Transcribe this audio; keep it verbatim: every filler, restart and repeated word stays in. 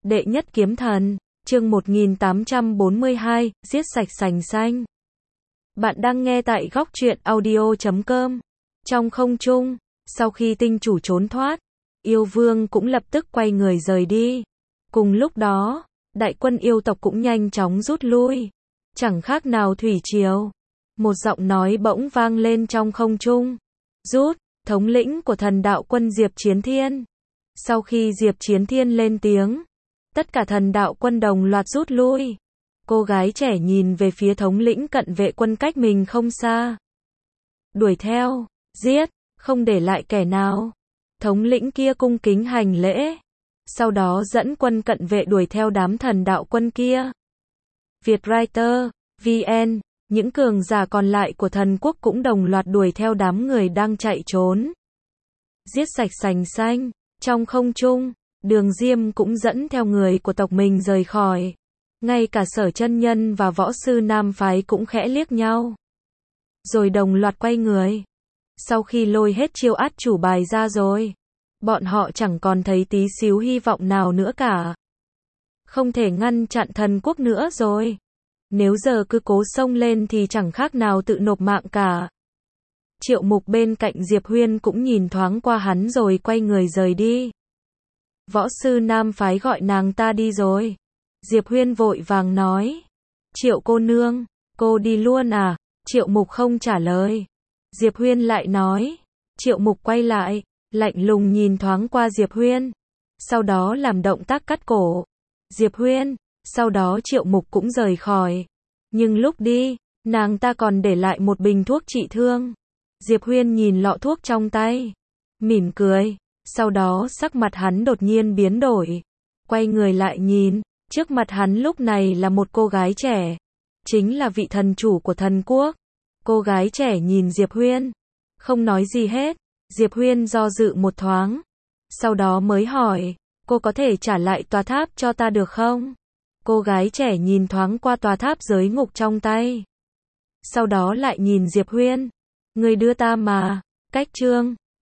Đệ nhất kiếm thần, chương một nghìn tám trăm bốn mươi hai, giết sạch sành xanh. Bạn đang nghe tại góc truyện audio chấm com. Trong không trung, sau khi tinh chủ trốn thoát, yêu vương cũng lập tức quay người rời đi. Cùng lúc đó, đại quân yêu tộc cũng nhanh chóng rút lui. Chẳng khác nào thủy triều. Một giọng nói bỗng vang lên trong không trung. Rút, thống lĩnh của thần đạo quân Diệp Chiến Thiên. Sau khi Diệp Chiến Thiên lên tiếng, tất cả thần đạo quân đồng loạt rút lui. Cô gái trẻ nhìn về phía thống lĩnh cận vệ quân cách mình không xa. Đuổi theo, giết, không để lại kẻ nào. Thống lĩnh kia cung kính hành lễ. Sau đó dẫn quân cận vệ đuổi theo đám thần đạo quân kia. Vietwriter, vê en, những cường giả còn lại của thần quốc cũng đồng loạt đuổi theo đám người đang chạy trốn. Giết sạch sành xanh, trong không trung, Đường Diêm cũng dẫn theo người của tộc mình rời khỏi. Ngay cả Sở Chân Nhân và võ sư Nam phái cũng khẽ liếc nhau. Rồi đồng loạt quay người. Sau khi lôi hết chiêu át chủ bài ra rồi, bọn họ chẳng còn thấy tí xíu hy vọng nào nữa cả. Không thể ngăn chặn thần quốc nữa rồi. Nếu giờ cứ cố xông lên thì chẳng khác nào tự nộp mạng cả. Triệu Mục bên cạnh Diệp Huyên cũng nhìn thoáng qua hắn rồi quay người rời đi. Võ sư Nam phái gọi nàng ta đi rồi. Diệp Huyên vội vàng nói. Triệu cô nương, cô đi luôn à? Triệu Mục không trả lời. Diệp Huyên lại nói. Triệu Mục quay lại, lạnh lùng nhìn thoáng qua Diệp Huyên. Sau đó làm động tác cắt cổ. Diệp Huyên, sau đó Triệu Mục cũng rời khỏi. Nhưng lúc đi, nàng ta còn để lại một bình thuốc trị thương. Diệp Huyên nhìn lọ thuốc trong tay, mỉm cười. Sau đó sắc mặt hắn đột nhiên biến đổi. Quay người lại nhìn, trước mặt hắn lúc này là một cô gái trẻ. Chính là vị thần chủ của thần quốc. Cô gái trẻ nhìn Diệp Huyên, không nói gì hết. Diệp Huyên do dự một thoáng. Sau đó mới hỏi, cô có thể trả lại tòa tháp cho ta được không? Cô gái trẻ nhìn thoáng qua tòa tháp giới ngục trong tay. Sau đó lại nhìn Diệp Huyên. Người đưa ta mà. Cách chương